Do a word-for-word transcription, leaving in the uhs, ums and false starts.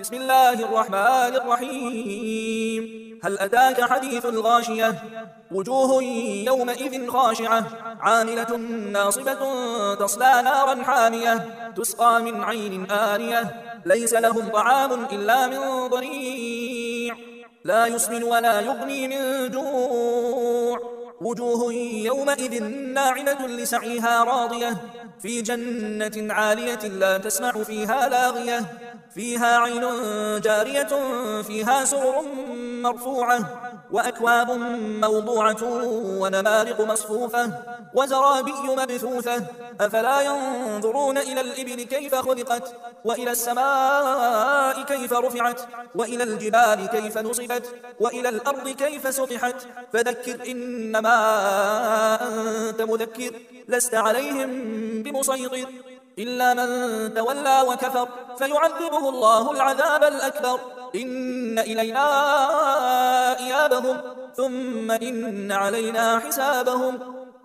بسم الله الرحمن الرحيم. هل أتاك حديث الغاشية؟ وجوه يومئذ خاشعة عاملة ناصبة تصلى نارا حامية تسقى من عين آنية ليس لهم طعام إلا من ضريع لا يسمن ولا يغني من جوع. وجوه يومئذ ناعمة لسعيها راضية في جنة عالية لا تسمع فيها لاغية فيها عين جارية فيها سرر مرفوعة وأكواب موضوعة ونمارق مصفوفة وزرابي مبثوثة أفلا ينظرون إلى الإبل كيف خلقت وإلى السماء كيف رفعت وإلى الجبال كيف نصبت وإلى الأرض كيف سطحت فذكر إنما أنت مذكر لست عليهم بمسيطر إلا من تولى وكفر فيعذبه الله العذاب الأكبر إن إلينا إيابهم ثم إن علينا حسابهم